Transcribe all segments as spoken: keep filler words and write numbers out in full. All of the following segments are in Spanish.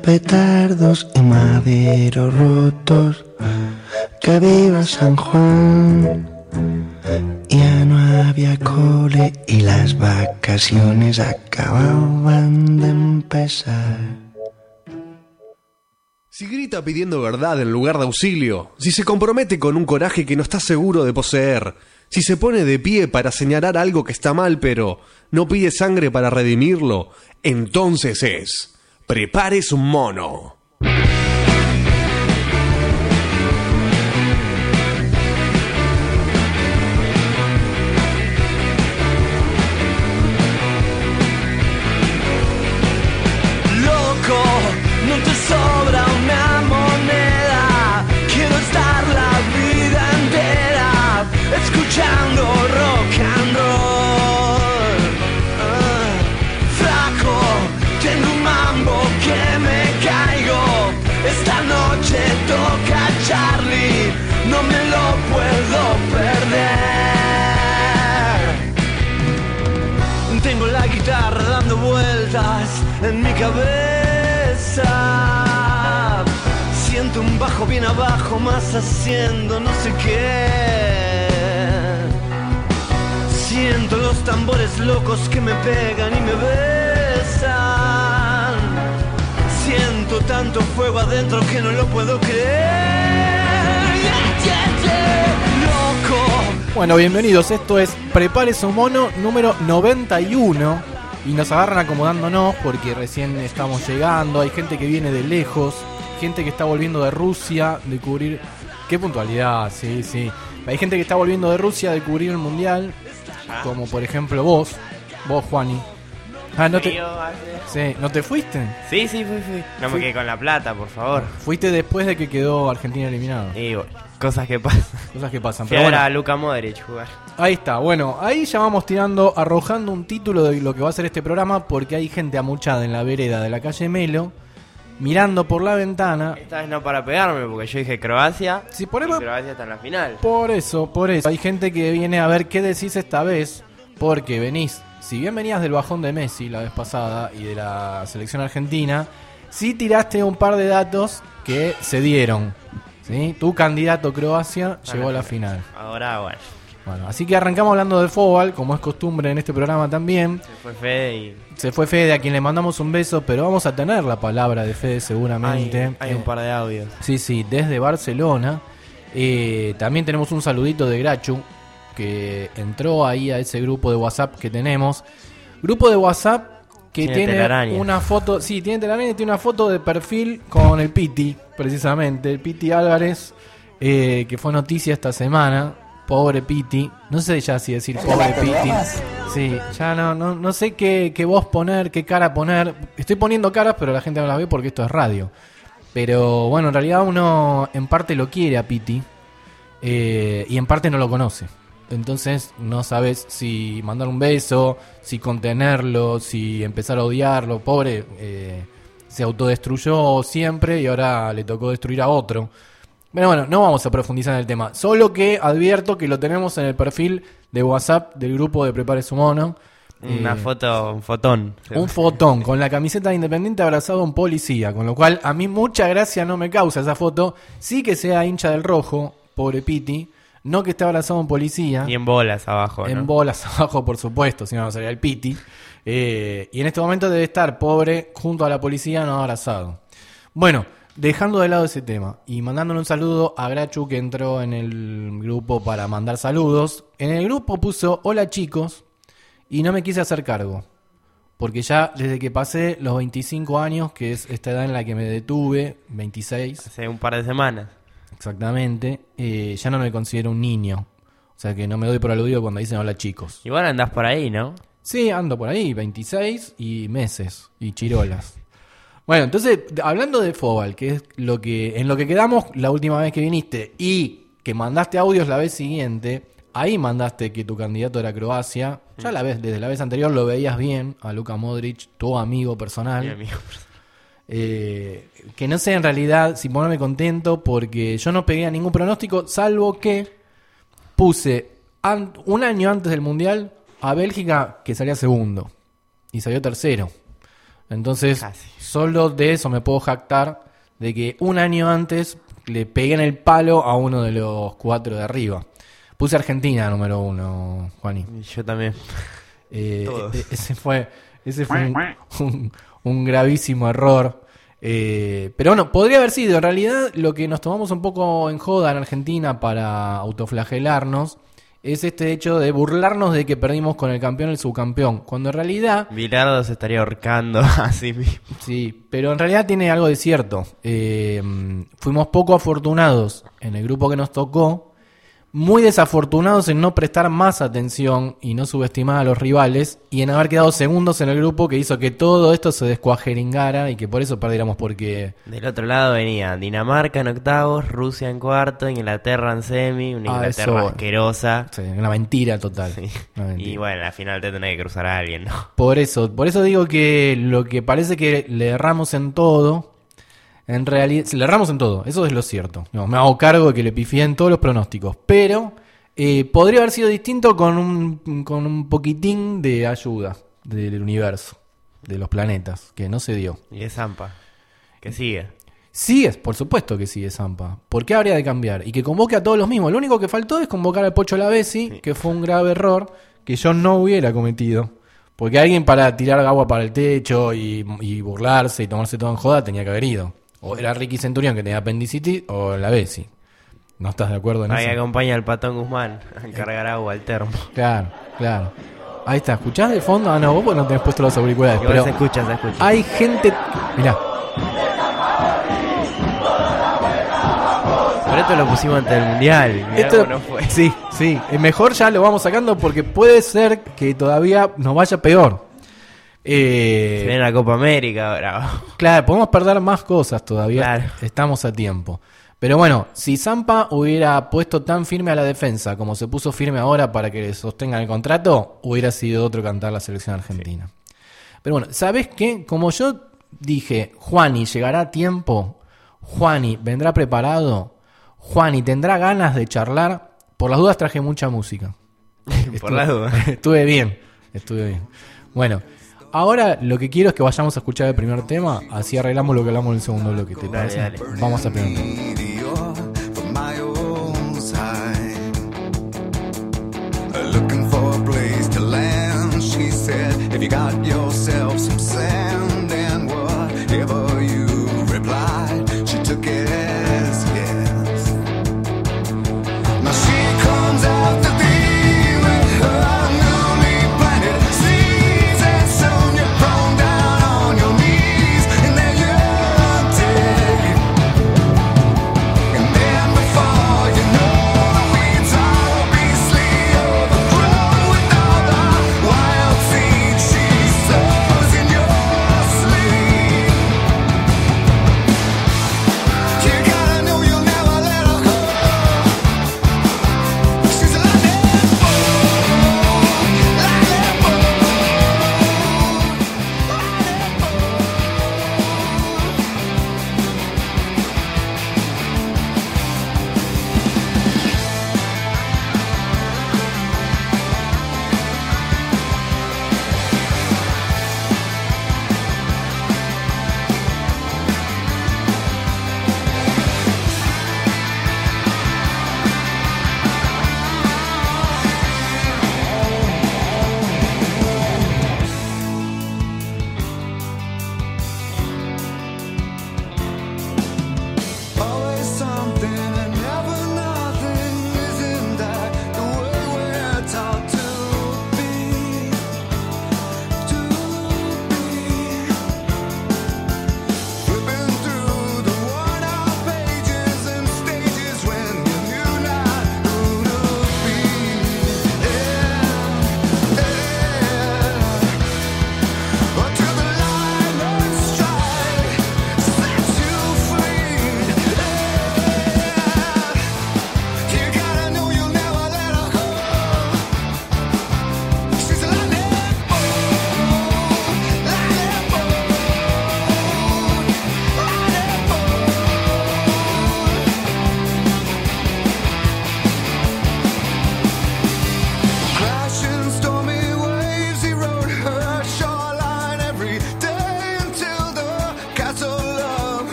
petardos y maderos rotos. Que viva San Juan. Ya no había cole y las vacaciones acababan de empezar. Si grita pidiendo verdad en lugar de auxilio, si se compromete con un coraje que no está seguro de poseer, si se pone de pie para señalar algo que está mal pero no pide sangre para redimirlo, entonces es Prepárese un mono. No te sobra una moneda, quiero estar la vida entera escuchando rock and roll. Uh, flaco, tengo un mambo que me caigo. Esta noche toca Charlie, no me lo puedo perder. Tengo la guitarra dando vueltas en mi cabeza. Siento un bajo bien abajo, más haciendo no sé qué. Siento los tambores locos que me pegan y me besan. Siento tanto fuego adentro que no lo puedo creer. Yeah, yeah, yeah. Loco. Bueno, bienvenidos, esto es Prepárese un mono número noventa y uno. Y nos agarran acomodándonos porque recién estamos llegando. Hay gente que viene de lejos, gente que está volviendo de Rusia de cubrir... ¡Qué puntualidad! Sí, sí. Hay gente que está volviendo de Rusia de cubrir el mundial, como por ejemplo vos, vos Juani. Ah, ¿no te... Sí, ¿no te fuiste? Sí, sí, fui, fui. No Fui... me quedé con la plata, por favor. Fuiste después de que quedó Argentina eliminado. Y bueno, cosas que pasan. Cosas que pasan. Fui Pero a ver bueno, a Luka Modric jugar. ahí está, bueno, ahí ya vamos tirando, arrojando un título de lo que va a ser este programa, porque hay gente amuchada en la vereda de la calle Melo, mirando por la ventana. Esta vez no para pegarme, porque yo dije Croacia. Si por, y Croacia está en la final. por eso, por eso, hay gente que viene a ver qué decís esta vez, porque venís, si bien venías del bajón de Messi la vez pasada y de la selección argentina, sí tiraste un par de datos que se dieron, ¿sí? Tu candidato Croacia ah, llegó a la final. Ahora, bueno. Bueno, así que arrancamos hablando de fútbol, como es costumbre en este programa también. Se fue Fede y... Se fue Fede, a quien le mandamos un beso, pero vamos a tener la palabra de Fede seguramente. Hay, hay un par de audios. Sí, sí, desde Barcelona. Eh, también tenemos un saludito de Grachu, que entró ahí a ese grupo de WhatsApp que tenemos. Grupo de WhatsApp que tiene, tiene telaraña. una foto, sí, tiene telaraña, tiene una foto de perfil con el Piti, precisamente, el Piti Álvarez, eh, que fue noticia esta semana. Pobre Piti, no sé ya si decir pobre Piti. Sí, ya no, no, no sé qué, qué voz poner, qué cara poner. Estoy poniendo caras, pero la gente no las ve porque esto es radio. Pero bueno, en realidad uno en parte lo quiere a Piti, eh, y en parte no lo conoce. Entonces no sabes si mandar un beso, si contenerlo, si empezar a odiarlo. Pobre, eh, se autodestruyó siempre y ahora le tocó destruir a otro. Pero bueno, no vamos a profundizar en el tema. Solo que advierto que lo tenemos en el perfil de WhatsApp del grupo de Prepárese un mono. Una eh, foto, un fotón. Un fotón con la camiseta de Independiente abrazado a un policía. Con lo cual a mí mucha gracia no me causa esa foto. Sí que sea hincha del rojo, pobre Piti. No que esté abrazado a un policía. Y en bolas abajo, ¿no? En bolas abajo, por supuesto, si no, no sería el Piti. Eh, y en este momento debe estar pobre junto a la policía, no abrazado. Bueno, dejando de lado ese tema y mandándole un saludo a Grachu, que entró en el grupo para mandar saludos. En el grupo puso hola chicos y no me quise hacer cargo, porque ya desde que pasé los veinticinco años, que es esta edad en la que me detuve, veintiséis hace un par de semanas exactamente, eh, ya no me considero un niño. O sea que no me doy por aludido cuando dicen hola chicos. Igual andás por ahí, ¿no? Sí, ando por ahí, veintiséis y meses y chirolas. Bueno, entonces, hablando de fútbol, que es lo que en lo que quedamos la última vez que viniste y que mandaste audios la vez siguiente, ahí mandaste que tu candidato era Croacia. Ya la vez, desde la vez anterior lo veías bien a Luka Modric, tu amigo personal. Mi amigo. Eh, que no sé en realidad si ponerme contento, porque yo no pegué a ningún pronóstico, salvo que puse an- un año antes del Mundial a Bélgica que salía segundo y salió tercero. Entonces, Casi. solo de eso me puedo jactar, de que un año antes le pegué en el palo a uno de los cuatro de arriba. Puse Argentina número uno, Juani. Yo también. Eh, Todos. e- ese fue, ese fue un, un- un gravísimo error. Eh, pero bueno, podría haber sido. En realidad, lo que nos tomamos un poco en joda en Argentina para autoflagelarnos es este hecho de burlarnos de que perdimos con el campeón y el subcampeón. Cuando en realidad, Bilardo se estaría ahorcando así mismo. sí, pero en realidad tiene algo de cierto. Eh, fuimos poco afortunados en el grupo que nos tocó. Muy desafortunados en no prestar más atención y no subestimar a los rivales y en haber quedado segundos en el grupo, que hizo que todo esto se descuajeringara y que por eso perdiéramos, porque Del otro lado venía Dinamarca en octavos, Rusia en cuarto, Inglaterra en semi, una Ah, Inglaterra eso- asquerosa. sí, una mentira total. Sí. Una mentira. Y bueno, al final te tenés que cruzar a alguien, ¿no? Por eso, por eso digo que lo que parece que le erramos en todo, en realidad, le erramos en todo, eso es lo cierto. No, me hago cargo de que le pifié en todos los pronósticos, pero eh, podría haber sido distinto con un, con un poquitín de ayuda del universo, de los planetas, que no se dio. Y de Zampa, que sigue. Sí, es, por supuesto que sí es Zampa. ¿Por qué habría de cambiar? Y que convoque a todos los mismos. Lo único que faltó es convocar al Pocho Lavezzi, Sí. que fue un grave error que yo no hubiera cometido. Porque alguien para tirar agua para el techo y, y burlarse y tomarse todo en joda tenía que haber ido. O era Ricky Centurión, que tenía apendicitis, o Lavezzi. ¿No estás de acuerdo en Ahí eso? acompaña al Patón Guzmán a cargar agua al termo. Claro, claro. Ahí está, ¿escuchás de fondo? Ah, no, vos porque no tenés puesto los auriculares. Igual Pero se escucha, se escucha. hay gente... Mirá. Por esto lo pusimos antes del mundial. Mirá Esto, cómo no fue. Sí, sí. Eh, Mejor ya lo vamos sacando porque puede ser que todavía nos vaya peor. Eh, Se viene la Copa América ahora. claro, podemos perder más cosas todavía. Claro. Estamos a tiempo. Pero bueno, si Zampa hubiera puesto tan firme a la defensa como se puso firme ahora para que le sostengan el contrato, hubiera sido otro cantar la selección argentina. Pero bueno, ¿sabés qué? Como yo dije, Juani llegará a tiempo, Juani vendrá preparado, Juani tendrá ganas de charlar, por las dudas traje mucha música. Por la duda. Estuve bien, estuve bien. Bueno, ahora lo que quiero es que vayamos a escuchar el primer tema, así arreglamos lo que hablamos en el segundo bloque, ¿te Dale, parece? dale. Vamos a primer tema. Meteor from my own side. Looking for a place to land, she said. If you got yourself some sand and whatever you replied, she took it as yes. Now she comes out the thing with her newly planted seeds, and soon you're thrown down on your knees, and then you're dead. And then before you know, the weeds are obviously overgrown with all the wild seeds she sows in your sleep.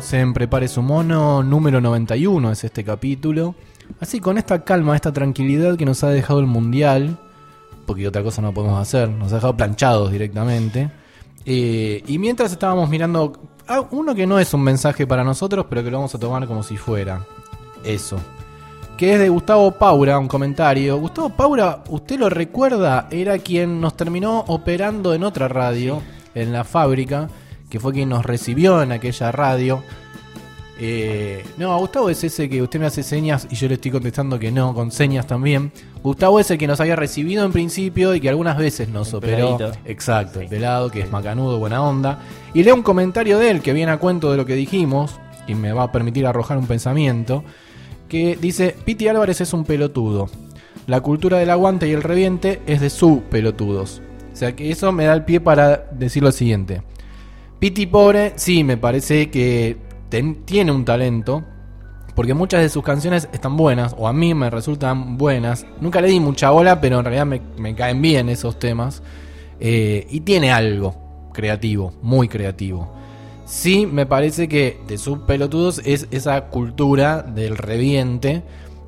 Hacen Prepare su Mono, número noventa y uno es este capítulo. Así, con esta calma, esta tranquilidad que nos ha dejado el Mundial, porque otra cosa no podemos hacer, nos ha dejado planchados directamente. Eh, y mientras estábamos mirando ah, uno que no es un mensaje para nosotros, pero que lo vamos a tomar como si fuera eso, que es de Gustavo Paura, un comentario. Gustavo Paura, ¿usted lo recuerda? Era quien nos terminó operando en otra radio, en la fábrica, que fue quien nos recibió en aquella radio. Eh, no, Gustavo es ese que usted me hace señas y yo le estoy contestando que no, con señas también. Gustavo es el que nos había recibido en principio y que algunas veces nos El operó. peladito. Exacto, el pelado, que es macanudo, buena onda. Y leo un comentario de él que viene a cuento de lo que dijimos y me va a permitir arrojar un pensamiento. Que dice: Piti Álvarez es un pelotudo. La cultura del aguante y el reviente es de su pelotudos. O sea que eso me da el pie para decir lo siguiente. Piti pobre, sí, me parece que ten, tiene un talento, porque muchas de sus canciones están buenas, o a mí me resultan buenas. Nunca le di mucha bola, pero en realidad me, me caen bien esos temas. Eh, y tiene algo creativo, muy creativo. Sí, me parece que de sus pelotudos es esa cultura del reviente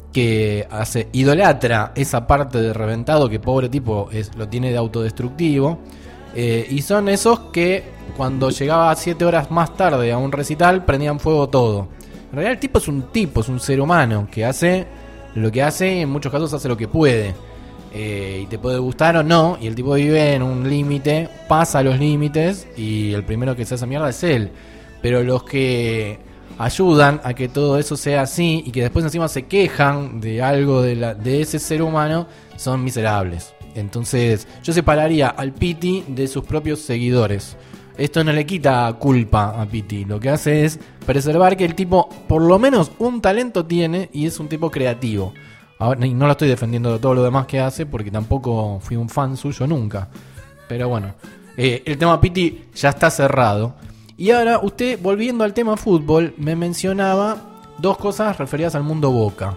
que hace, idolatra esa parte de reventado que pobre tipo es, lo tiene de autodestructivo. Eh, y son esos que cuando llegaba siete horas más tarde a un recital prendían fuego todo. En realidad el tipo es un tipo, es un ser humano que hace lo que hace, en muchos casos hace lo que puede. Eh, y te puede gustar o no, y el tipo vive en un límite, pasa los límites y el primero que se hace mierda es él. Pero los que ayudan a que todo eso sea así y que después encima se quejan de algo de, la, de ese ser humano son miserables. Entonces yo separaría al Piti de sus propios seguidores. Esto no le quita culpa a Piti, lo que hace es preservar que el tipo por lo menos un talento tiene y es un tipo creativo. Ahora, no lo estoy defendiendo de todo lo demás que hace porque tampoco fui un fan suyo nunca. Pero bueno, eh, el tema Piti ya está cerrado. Y ahora usted, volviendo al tema fútbol, me mencionaba dos cosas referidas al mundo Boca.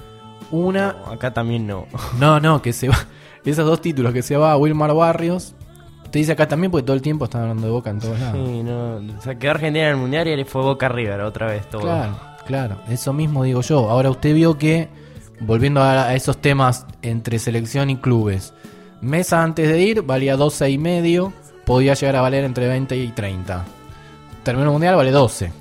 Una... No, acá también no. No, no, que se va... Esos dos títulos, que se va a Wilmar Barrios. Te dice acá también porque todo el tiempo están hablando de Boca en todos lados. Sí, no. O sea, quedó Argentina en el Mundial y le fue Boca River otra vez todo. Claro, claro. Eso mismo digo yo. Ahora usted vio que... Volviendo a esos temas entre selección y clubes, Mesa antes de ir valía doce y medio, podía llegar a valer entre veinte y treinta. Terminó el mundial, vale doce.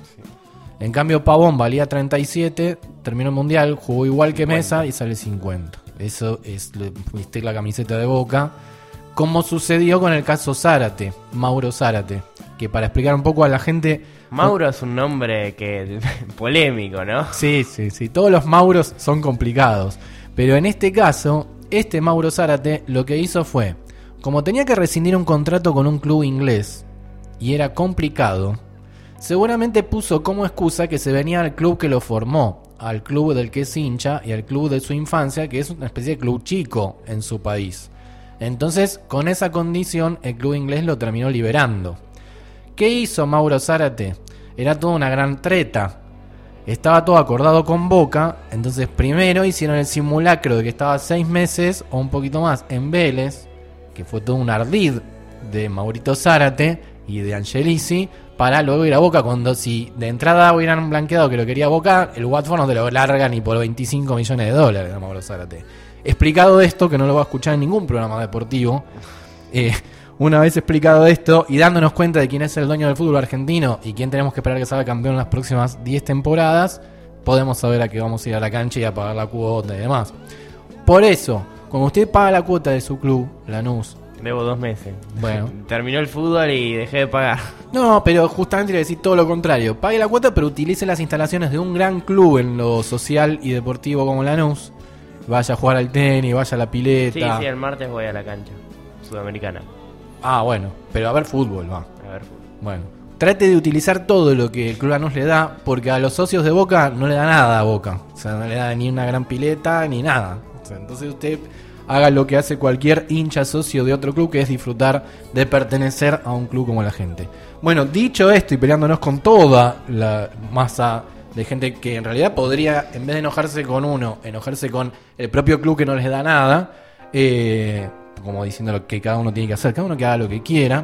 En cambio Pavón valía treinta y siete, terminó el mundial, jugó igual que Mesa y sale cincuenta. Eso es vestir la camiseta de Boca, como sucedió con el caso Zárate, Mauro Zárate, que para explicar un poco a la gente... Mauro es un nombre que polémico, ¿no? Sí, sí, sí. Todos los Mauros son complicados. Pero en este caso, este Mauro Zárate lo que hizo fue, como tenía que rescindir un contrato con un club inglés y era complicado, seguramente puso como excusa que se venía al club que lo formó, al club del que es hincha y al club de su infancia, que es una especie de club chico en su país. Entonces, con esa condición, el club inglés lo terminó liberando. ¿Qué hizo Mauro Zárate? Era toda una gran treta. Estaba todo acordado con Boca. Entonces primero hicieron el simulacro de que estaba seis meses o un poquito más en Vélez, que fue todo un ardid de Maurito Zárate y de Angelici, para luego ir a Boca. Cuando si de entrada hubieran blanqueado que lo quería Boca, el Watford no te lo larga ni por veinticinco millones de dólares a Mauro Zárate. Explicado esto, que no lo va a escuchar en ningún programa deportivo, eh... Una vez explicado esto y dándonos cuenta de quién es el dueño del fútbol argentino y quién tenemos que esperar que salga campeón en las próximas diez temporadas, podemos saber a qué vamos a ir a la cancha y a pagar la cuota y demás. Por eso, cuando usted paga la cuota de su club, Lanús... Debo dos meses. Bueno. Terminó el fútbol y dejé de pagar. No, pero justamente le decir todo lo contrario. Pague la cuota, pero utilice las instalaciones de un gran club en lo social y deportivo como Lanús. Vaya a jugar al tenis, vaya a la pileta. Sí, sí, el martes voy a la cancha sudamericana. Ah, bueno, pero a ver fútbol, va. A ver fútbol. Bueno, trate de utilizar todo lo que el Club Lanús le da, porque a los socios de Boca no le da nada a Boca. O sea, no le da ni una gran pileta ni nada. O sea, entonces usted haga lo que hace cualquier hincha socio de otro club, que es disfrutar de pertenecer a un club como la gente. Bueno, dicho esto y peleándonos con toda la masa de gente que en realidad podría, en vez de enojarse con uno, enojarse con el propio club que no les da nada, eh... como diciendo lo que cada uno tiene que hacer, cada uno que haga lo que quiera.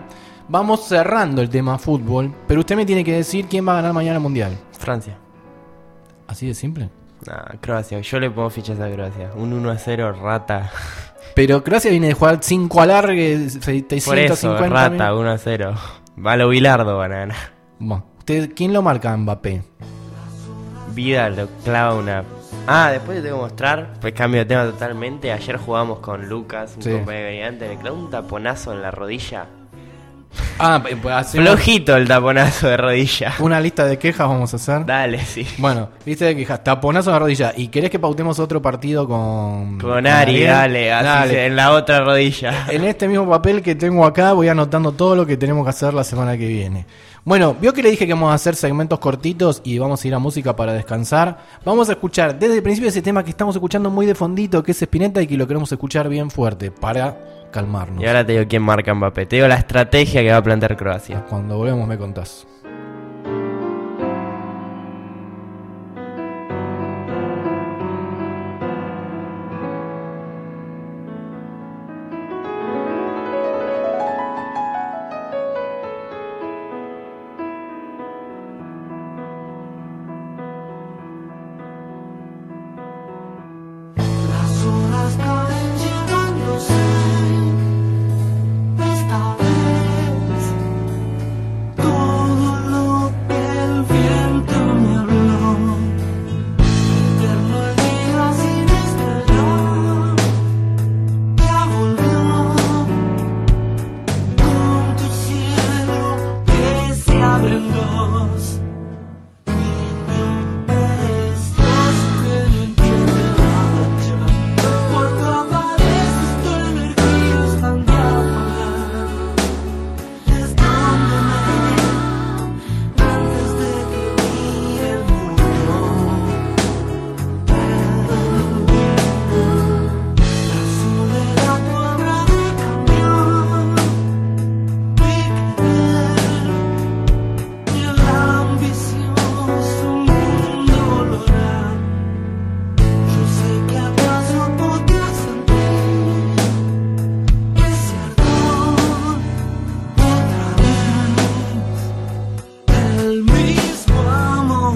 Vamos cerrando el tema fútbol, pero usted me tiene que decir quién va a ganar mañana el Mundial. Francia. ¿Así de simple? Nah, Croacia. Yo le pongo fichas a Croacia. Un uno a cero, rata. Pero Croacia viene de jugar cinco alargues, setecientos Por eso, cincuenta rata, uno a cero. Va a lo Bilardo, van a ganar. Bueno, ¿usted, ¿quién lo marca a Mbappé? Vida lo clava una... Ah, después te tengo que mostrar, pues cambio de tema totalmente. Ayer jugamos con Lucas, un Sí. compañero brillante, me clavó un taponazo en la rodilla. Ah, pues hacemos Flojito el taponazo de rodilla. una lista de quejas vamos a hacer. Dale, sí. Bueno, lista de quejas, taponazo en la rodilla. ¿Y querés que pautemos otro partido con... Con Ari, Ariel? dale, así Dale. se- en la otra rodilla. En este mismo papel que tengo acá voy anotando todo lo que tenemos que hacer la semana que viene. Bueno, vio que le dije que vamos a hacer segmentos cortitos y vamos a ir a música para descansar. Vamos a escuchar desde el principio ese tema que estamos escuchando muy de fondito, que es Spinetta, y que lo queremos escuchar bien fuerte para calmarnos. Y ahora te digo quién marca Mbappé. Te digo la estrategia que va a plantear Croacia. Cuando volvemos me contás. Las horas caen llevándose, esta vez todo lo que el viento me habló, eterno el día sin esperar, ya volvió con tu cielo que se abre en dos. Niño, eres Dios que no entiende nada ya. Cuando apareces tu energía es tan diagonal. Escóndeme antes de que mire el mundo. La soledad no habrá de cambiar mi querer. Y la ambición su mundo lograr. Yo sé que acaso podría sentir ese ardor otra vez, el mismo amor.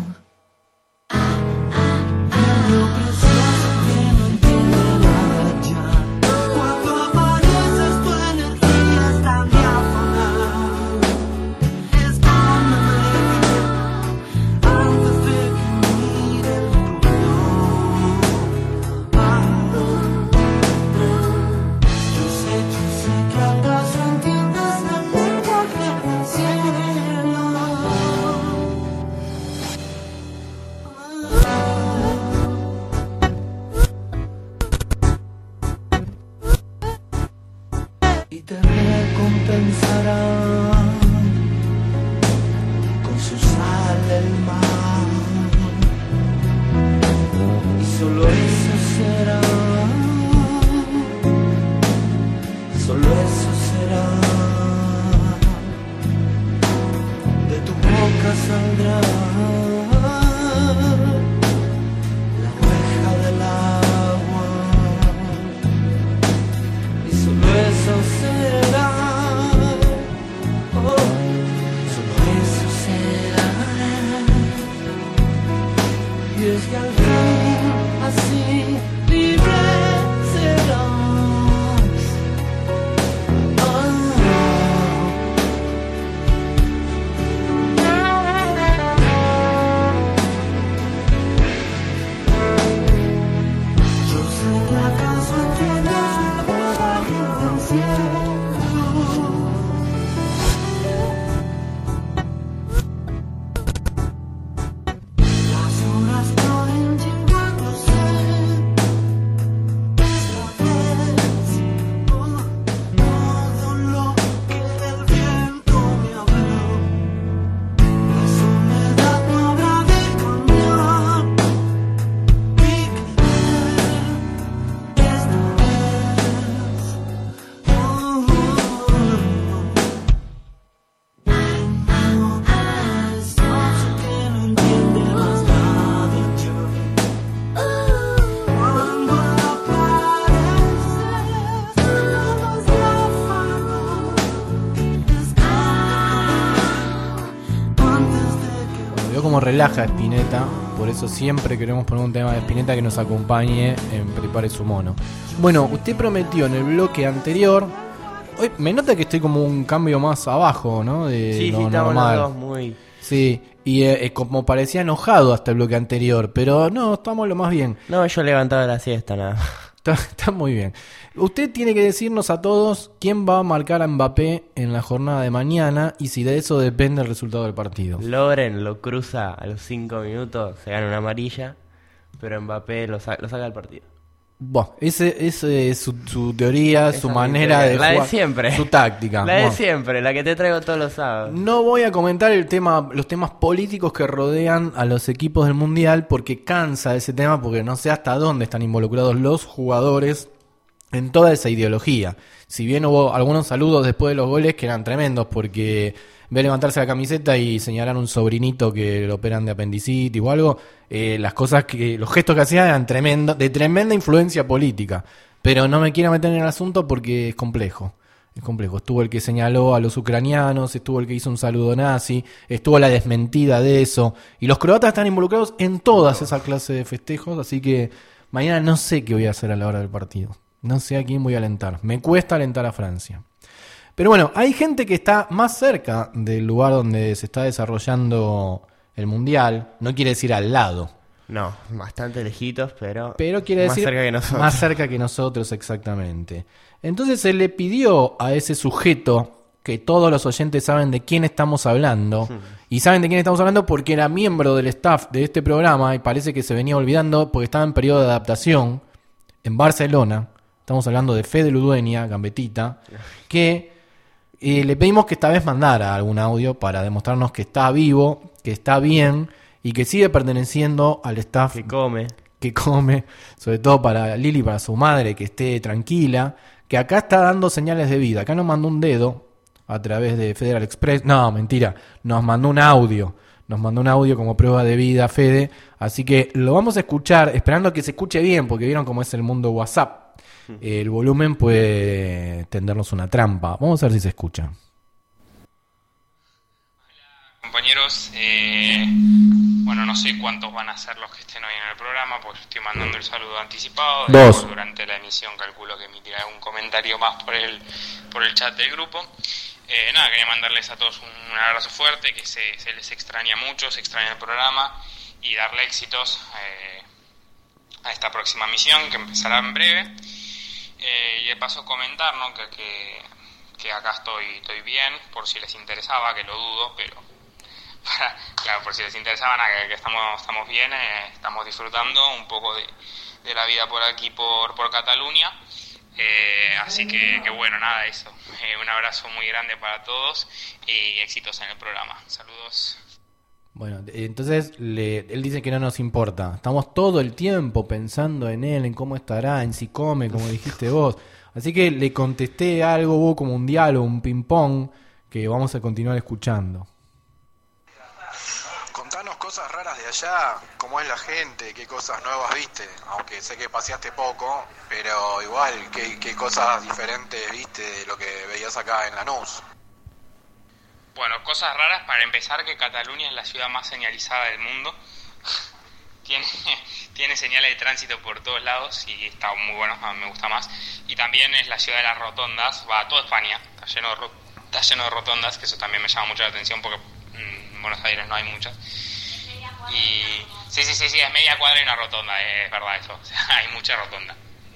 Niño precioso que no entiende nada ya. Cuando apareces tu energía es tan diagonal. Escóndeme antes de que mire el tuyo. Yo sé, yo sé que acaso entiendes el lenguaje del cielo. Y te recompensarán con su sal el mar, y solo eso será, solo eso será, de tu boca saldrá la oveja del agua, y solo eso será, oh, solo eso será. Y es que al fin así libre serás. Oh. Yo sé que acaso entiendes el lenguaje del cielo. Las horas caen relaja a Spinetta, por eso siempre queremos poner un tema de Spinetta que nos acompañe en Prepare su mono. Bueno, usted prometió en el bloque anterior. Hoy me nota que estoy como un cambio más abajo, ¿no? De Sí, lo sí, estamos normal. los dos muy... Sí, y eh, eh, como parecía enojado hasta el bloque anterior, pero no, estamos lo más bien. No, yo levantaba la siesta nada más. Está, está muy bien. Usted tiene que decirnos a todos quién va a marcar a Mbappé en la jornada de mañana y si de eso depende el resultado del partido. Loren lo cruza a los cinco minutos, se gana una amarilla, pero Mbappé lo, sa- lo saca del partido. Buah, ese, ese es su, su teoría, Esa su es mi manera teoría. de La de jugar, siempre. su táctica. La de Buah. siempre, la que te traigo todos los sábados. No voy a comentar el tema, los temas políticos que rodean a los equipos del Mundial porque cansa ese tema, porque no sé hasta dónde están involucrados los jugadores en toda esa ideología. Si bien hubo algunos saludos después de los goles que eran tremendos, porque ver levantarse la camiseta y señalar a un sobrinito que lo operan de apendicitis o algo, eh, las cosas que, los gestos que hacían eran tremendos, de tremenda influencia política. Pero no me quiero meter en el asunto porque es complejo. Es complejo. Estuvo el que señaló a los ucranianos, estuvo el que hizo un saludo nazi, estuvo la desmentida de eso. Y los croatas están involucrados en todas esas clases de festejos, así que mañana no sé qué voy a hacer a la hora del partido. No sé a quién voy a alentar. Me cuesta alentar a Francia. Pero bueno, hay gente que está más cerca del lugar donde se está desarrollando el Mundial. No quiere decir al lado. No, bastante lejitos, pero, Pero quiere más decir cerca que nosotros. más cerca que nosotros, exactamente. Entonces se le pidió a ese sujeto, que todos los oyentes saben de quién estamos hablando, y saben de quién estamos hablando porque era miembro del staff de este programa y parece que se venía olvidando porque estaba en periodo de adaptación en Barcelona. Estamos hablando de Fede Ludueña, Gambetita, que eh, le pedimos que esta vez mandara algún audio para demostrarnos que está vivo, que está bien y que sigue perteneciendo al staff Que come. que come, sobre todo para Lili, para su madre, que esté tranquila, que acá está dando señales de vida. Acá nos mandó un dedo a través de Federal Express. No, mentira, nos mandó un audio. Nos mandó un audio como prueba de vida, Fede. Así que lo vamos a escuchar, esperando que se escuche bien, porque vieron cómo es el mundo WhatsApp. El volumen puede tendernos una trampa. Vamos a ver si se escucha. Compañeros, eh, bueno, no sé cuántos van a ser los que estén hoy en el programa, pues estoy mandando el saludo anticipado. Dos. Después, durante la emisión calculo que emitiré algún comentario más por el, por el chat del grupo. Eh, nada, quería mandarles a todos un, un abrazo fuerte, que se, se les extraña mucho, se extraña el programa, y darle éxitos eh, a esta próxima misión que empezará en breve. Eh, y de paso comentar, ¿no?, que, que, que acá estoy, estoy bien, por si les interesaba, que lo dudo, pero para, claro, por si les interesaba, nada, que, que estamos, estamos bien, eh, estamos disfrutando un poco de, de la vida por aquí, por, por Cataluña. Eh, así que, que bueno, nada, eso. Eh, un abrazo muy grande para todos y éxitos en el programa. Saludos. Bueno, entonces le, él dice que no nos importa. Estamos todo el tiempo pensando en él, en cómo estará, en si come, como dijiste vos. Así que le contesté algo, hubo como un diálogo, un ping-pong, que vamos a continuar escuchando. Contanos cosas raras de allá, cómo es la gente, qué cosas nuevas viste, aunque sé que paseaste poco, pero igual, qué, qué cosas diferentes viste de lo que veías acá en Lanús. Bueno, cosas raras, para empezar, que Cataluña es la ciudad más señalizada del mundo. Tiene, tiene señales de tránsito por todos lados y está muy bueno, a mí me gusta más. Y también es la ciudad de las rotondas, va a toda España, está lleno de, ro- está lleno de rotondas, que eso también me llama mucho la atención porque mm, en Buenos Aires no hay muchas. Y sí, sí, sí, sí, es media cuadra y una rotonda, es verdad eso, o sea, hay mucha rotonda.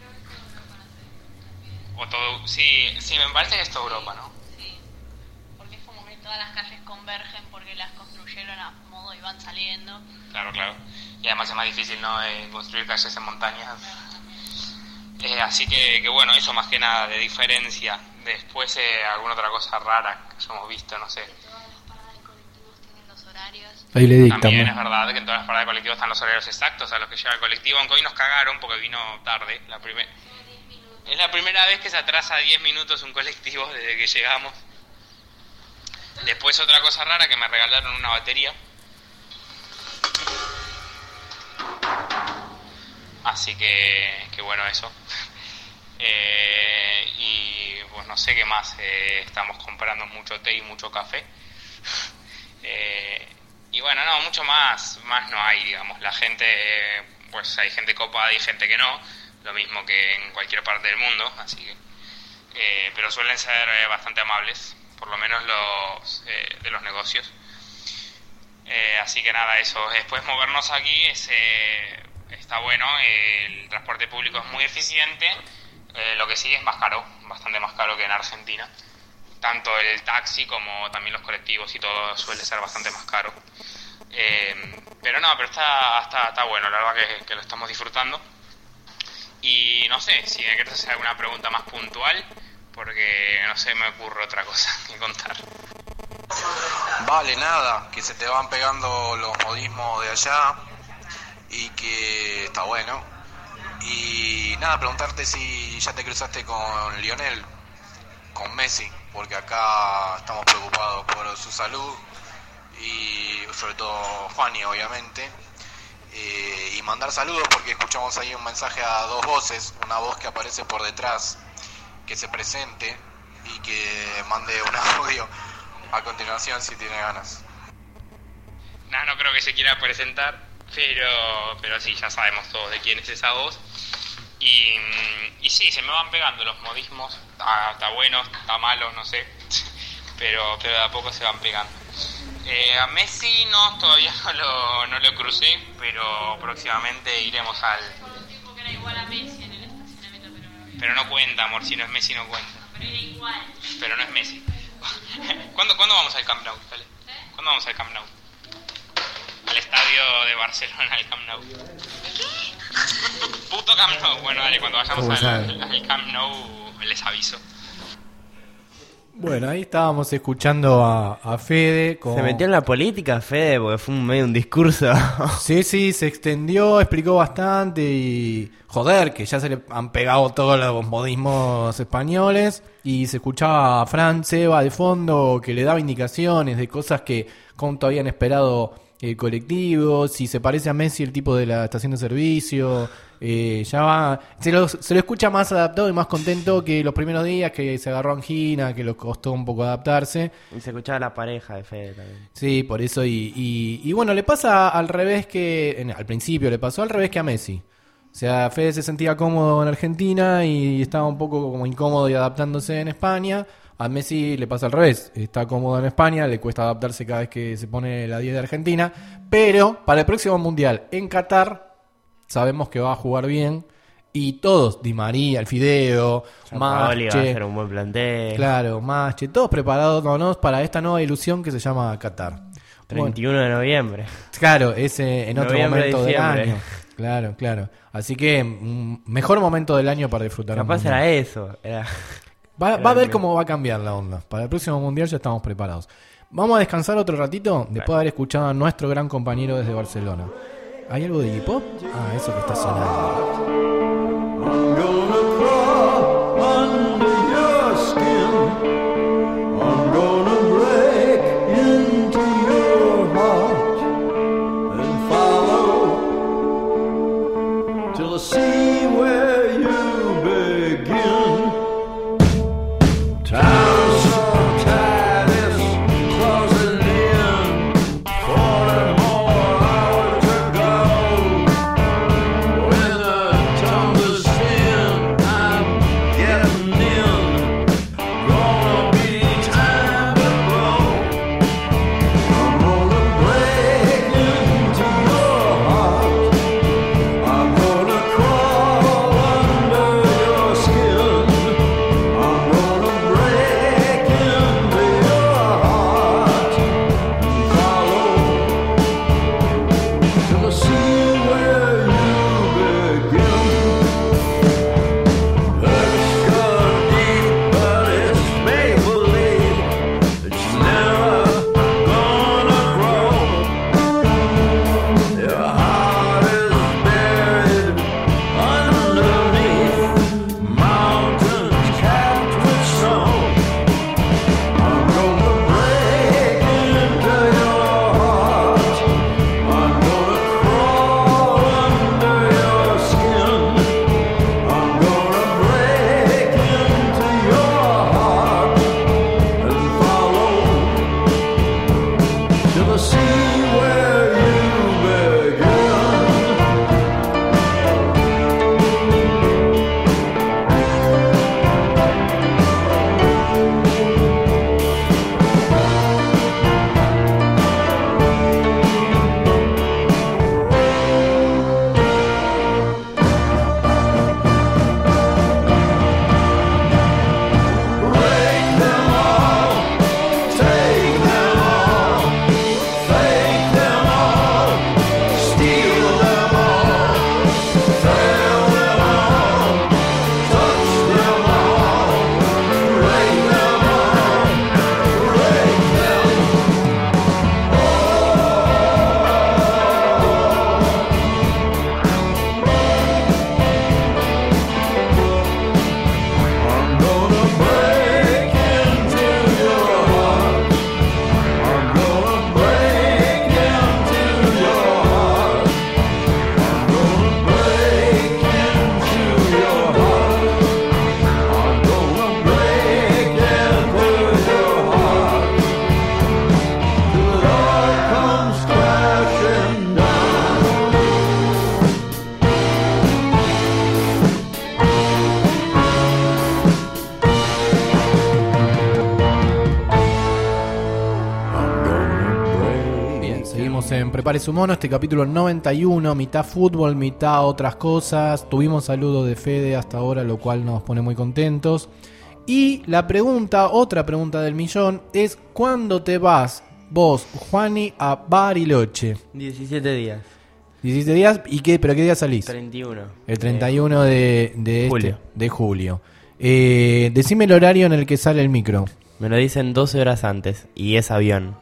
O todo, sí, sí, me parece que es toda Europa, ¿no? Porque es como que todas las calles convergen porque las construyeron a modo y van saliendo. Claro, claro. Y además es más difícil, ¿no?, eh, construir calles en montañas. Eh, así que, que bueno, eso más que nada de diferencia. Después eh, alguna otra cosa rara que hayamos visto, no sé. Todas las paradas de colectivos tienen los horarios. Ahí le dictan. También es verdad que en todas las paradas de colectivos están los horarios exactos a los que llega el colectivo, aunque hoy nos cagaron porque vino tarde. La primer... Es la primera vez que se atrasa diez minutos un colectivo desde que llegamos. Después otra cosa rara, que me regalaron una batería. Así que, que bueno, eso. Eh, y pues no sé qué más. Eh, estamos comprando mucho té y mucho café. Eh, Y bueno, no, mucho más, más no hay, digamos. La gente, eh, pues hay gente copada y gente que no, lo mismo que en cualquier parte del mundo, así que... Eh, pero suelen ser eh, bastante amables, por lo menos los eh, de los negocios. Eh, así que nada, eso. Después movernos aquí es, eh, está bueno, eh, el transporte público es muy eficiente, eh, lo que sí es más caro, bastante más caro que en Argentina. Tanto el taxi como también los colectivos y todo suele ser bastante más caro. Eh, pero no, pero está, está, está bueno, la verdad que, que lo estamos disfrutando. Y no sé, si me quieres hacer alguna pregunta más puntual, porque no sé, me ocurre otra cosa que contar. Vale, nada, que se te van pegando los modismos de allá y que está bueno. Y nada, preguntarte si ya te cruzaste con Lionel, con Messi, porque acá estamos preocupados por su salud y sobre todo Fanny, obviamente. Eh, y mandar saludos porque escuchamos ahí un mensaje a dos voces, una voz que aparece por detrás, que se presente y que mande un audio a continuación si tiene ganas. Nada, no creo que se quiera presentar, pero pero sí, ya sabemos todos de quién es esa voz. Y, y sí, se me van pegando los modismos, está, está bueno, está malo, no sé, pero, pero de a poco se van pegando. Eh, a Messi no, todavía no lo, no lo crucé, pero próximamente iremos al... Un tipo que era igual a Messi en el estacionamiento, pero no lo vi. Pero no cuenta, amor, si no es Messi no cuenta. Pero era igual. Pero no es Messi. ¿Cuándo, ¿Cuándo vamos al Camp Nou? Dale. ¿Cuándo vamos al Camp Nou? Al estadio de Barcelona, al Camp Nou. Puto Camp Nou. Bueno, dale, cuando vayamos al, al Camp Nou les aviso. Bueno, ahí estábamos escuchando a, a Fede. Con... Se metió en la política, Fede, porque fue un medio un discurso. Sí, sí, se extendió, explicó bastante y... Joder, que ya se le han pegado todos los modismos españoles. Y se escuchaba a Fran Seba de fondo que le daba indicaciones de cosas que cuánto habían esperado el colectivo, si se parece a Messi el tipo de la estación de servicio. Eh, ya va, se lo, se lo escucha más adaptado y más contento que los primeros días, que se agarró angina, que le costó un poco adaptarse. Y se escuchaba la pareja de Fede también. Sí, por eso. Y, y, y bueno, le pasa al revés que... En, al principio le pasó al revés que a Messi. O sea, Fede se sentía cómodo en Argentina y estaba un poco como incómodo y adaptándose en España. A Messi le pasa al revés. Está cómodo en España, le cuesta adaptarse cada vez que se pone la diez de Argentina. Pero para el próximo Mundial en Qatar sabemos que va a jugar bien. Y todos, Di María, el Fideo, Paoli va a Masche, hacer un buen plantel. claro, Masche, todos preparados para esta nueva ilusión que se llama Qatar. treinta y uno de noviembre. Claro, ese en otro Noviembre, momento del diciembre. año. Claro, claro. Así que mm, mejor momento del año para disfrutar. un Capaz mundial. era eso. Era... Va, va a ver cómo va a cambiar la onda. Para el próximo mundial ya estamos preparados. Vamos a descansar otro ratito después de haber escuchado a nuestro gran compañero desde Barcelona. ¿Hay algo de hip hop? Ah, eso que está sonando. I'm gonna crawl under your skin. I'm gonna break into your heart and follow till I see where you begin. Time so tight, it's closing in. Forty more hours to go. When the tumbles in, I'm getting in. Gonna be time to grow. I'm gonna break into your heart. I'm gonna crawl under your skin. I'm gonna break into your heart and follow till I see where you begin. It's gone deep, but it's make believe. It's never gonna grow. Your heart is buried underneath mountains capped with snow. I'm gonna break into your heart. I'm gonna crawl Prepare su mono, este capítulo noventa y uno, mitad fútbol, mitad otras cosas. Tuvimos saludos de Fede hasta ahora, lo cual nos pone muy contentos. Y la pregunta, otra pregunta del millón, es ¿cuándo te vas vos, Juani, a Bariloche? diecisiete días. diecisiete días, ¿y qué? ¿Pero qué día salís? treinta y uno. El treinta y uno de, de, Julio. Este, de julio. Eh, decime el horario en el que sale el micro. Me lo dicen doce horas antes y es avión.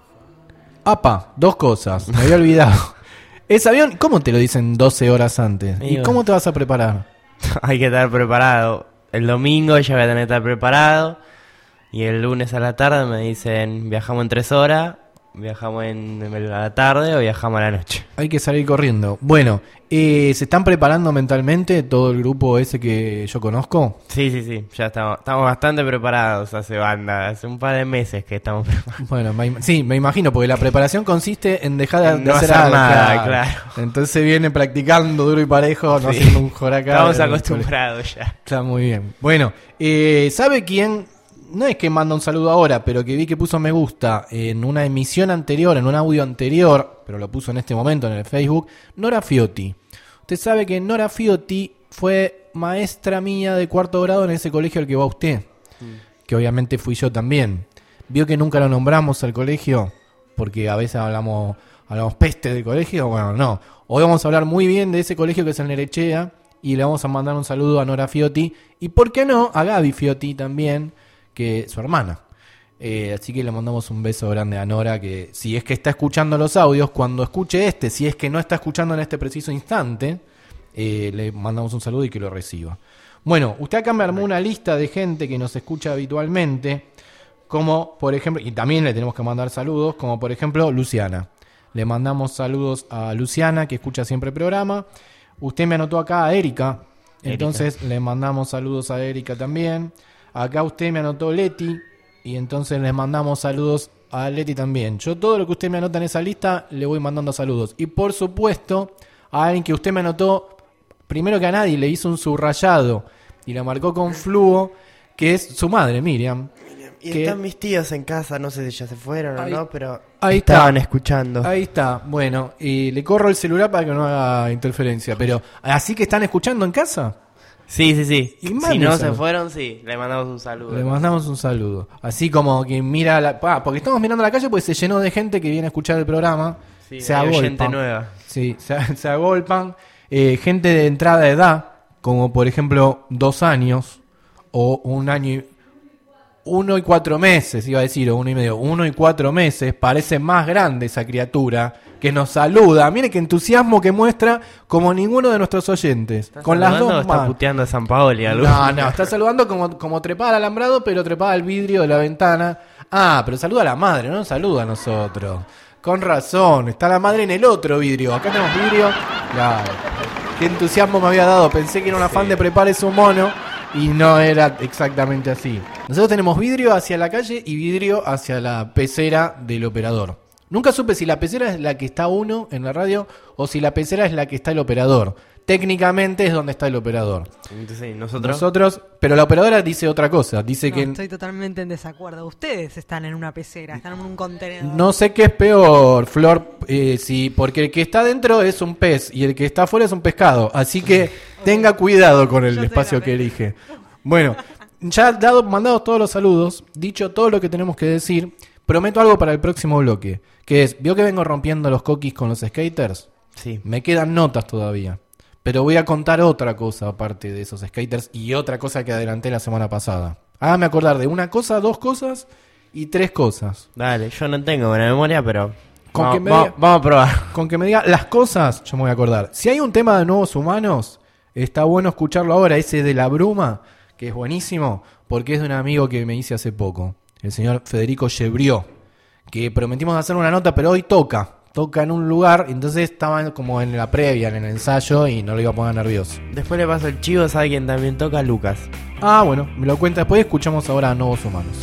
Apa, dos cosas, me había olvidado. ¿Es avión? ¿Cómo te lo dicen doce horas antes? ¿Y Digo, cómo te vas a preparar? hay que estar preparado. El domingo ya voy a tener que estar preparado. Y el lunes a la tarde me dicen, viajamos en tres horas, viajamos en, en la tarde o viajamos a la noche. Hay que salir corriendo. Bueno, eh, ¿se están preparando mentalmente todo el grupo ese que yo conozco? Sí, sí, sí, ya estamos, estamos bastante preparados hace banda, hace un par de meses que estamos preparados. Bueno, me, sí, me imagino, porque la preparación consiste en dejar de, En de no hacer hacer algo, nada, claro. Entonces viene practicando duro y parejo, no Sí. haciendo un joraca. Estamos acostumbrados ya. Está muy bien. Bueno, eh, ¿sabe quién? No es que manda un saludo ahora, pero que vi que puso me gusta en una emisión anterior, en un audio anterior, pero lo puso en este momento en el Facebook, Nora Fiotti. Usted sabe que Nora Fiotti fue maestra mía de cuarto grado en ese colegio al que va usted, mm. que obviamente fui yo también. ¿Vio que nunca lo nombramos al colegio? Porque a veces hablamos, hablamos peste del colegio. Bueno, no. Hoy vamos a hablar muy bien de ese colegio que es el Nerecchea y le vamos a mandar un saludo a Nora Fiotti y, ¿por qué no?, a Gaby Fiotti también, que su hermana. Eh, así que le mandamos un beso grande a Nora, que si es que está escuchando los audios, cuando escuche este, si es que no está escuchando en este preciso instante, eh, le mandamos un saludo y que lo reciba. Bueno, usted acá me armó una lista de gente que nos escucha habitualmente, como por ejemplo, y también le tenemos que mandar saludos, como por ejemplo Luciana. Le mandamos saludos a Luciana, que escucha siempre el programa. Usted me anotó acá a Erika, entonces Erika. Le mandamos saludos a Erika también. Acá usted me anotó Leti y entonces les mandamos saludos a Leti también. Yo todo lo que usted me anota en esa lista le voy mandando saludos. Y por supuesto a alguien que usted me anotó, primero que a nadie, le hizo un subrayado y la marcó con fluo, que es su madre, Miriam. Y que... están mis tíos en casa, no sé si ya se fueron ahí, o no, pero ahí estaban está. escuchando. Ahí está, bueno, y le corro el celular para que no haga interferencia. Pero, ¿así que están escuchando en casa? Sí, sí, sí. Y si no se fueron, sí, le mandamos un saludo. Le mandamos un saludo. Así como que mira la... Ah, porque estamos mirando la calle, pues se llenó de gente que viene a escuchar el programa. Sí, se hay agolpan. gente nueva. Sí, se, se agolpan. Eh, gente de entrada de edad, como por ejemplo dos años o un año y... Uno y cuatro meses, iba a decir, o uno y medio. Uno y cuatro meses, parece más grande esa criatura que nos saluda. Mire qué entusiasmo que muestra como ninguno de nuestros oyentes. Con las dos o está manos. puteando a San Paoli? Algo? No, no, está saludando como, como trepada al alambrado, pero trepada al vidrio de la ventana. Ah, pero saluda a la madre, no saluda a nosotros. Con razón, está la madre en el otro vidrio. Acá tenemos vidrio. Claro. Qué entusiasmo me había dado. Pensé que era un afán de prepare su mono. Y no era exactamente así. Nosotros tenemos vidrio hacia la calle y vidrio hacia la pecera del operador. Nunca supe si la pecera es la que está uno en la radio o si la pecera es la que está el operador. Técnicamente es donde está el operador. Entonces, nosotros... Nosotros, pero la operadora dice otra cosa. Dice no, que estoy totalmente en desacuerdo. Ustedes están en una pecera, están en un contenedor. no sé qué es peor, Flor, eh, si porque el que está dentro es un pez y el que está afuera es un pescado. Así que tenga cuidado con el Yo espacio soy que la elige. Bueno, ya dado, mandados todos los saludos, dicho todo lo que tenemos que decir, prometo algo para el próximo bloque, que es, ¿vio que vengo rompiendo los coquis con los skaters? Sí. Me quedan notas todavía, pero voy a contar otra cosa aparte de esos skaters y otra cosa que adelanté la semana pasada. Hágame acordar de una cosa, dos cosas y tres cosas. Dale, yo no tengo buena memoria, pero Con vamos, que me vamos, diga- vamos a probar. Con que me diga las cosas, yo me voy a acordar. Si hay un tema de nuevos humanos, está bueno escucharlo ahora, ese de la bruma, que es buenísimo, porque es de un amigo que me hice hace poco, el señor Federico Chebrió, que prometimos hacer una nota, pero hoy toca, toca en un lugar, entonces estaba como en la previa, en el ensayo, y no lo iba a poner nervioso. Después le paso el chivo, ¿sabe quién también toca? Lucas. Ah, bueno, me lo cuenta después, escuchamos ahora a Nuevos Humanos.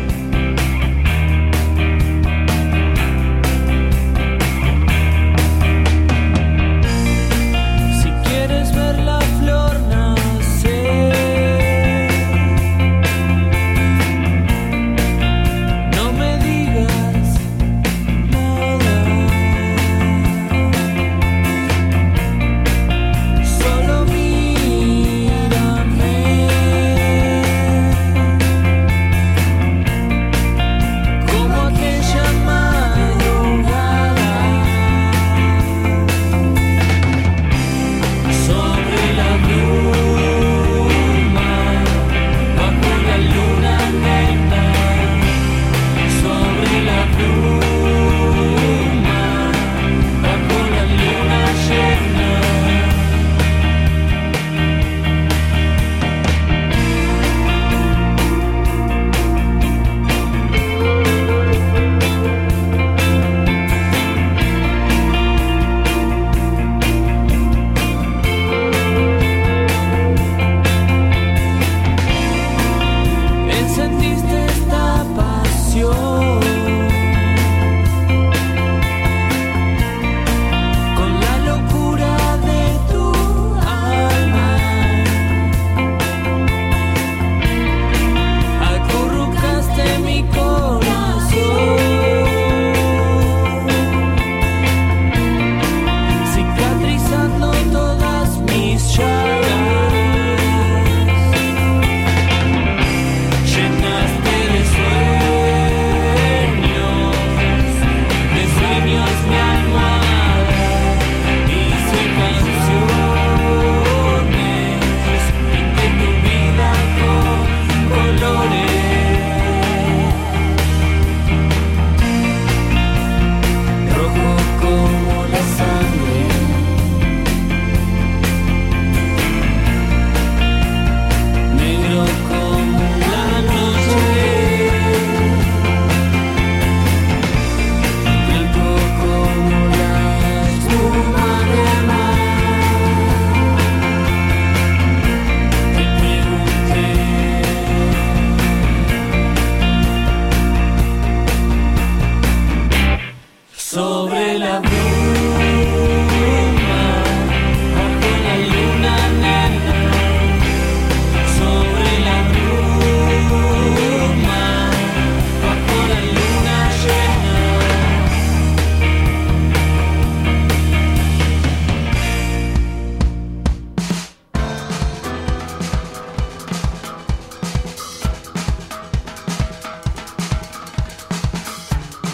Si quieres ver la flor nacer, no me digas nada.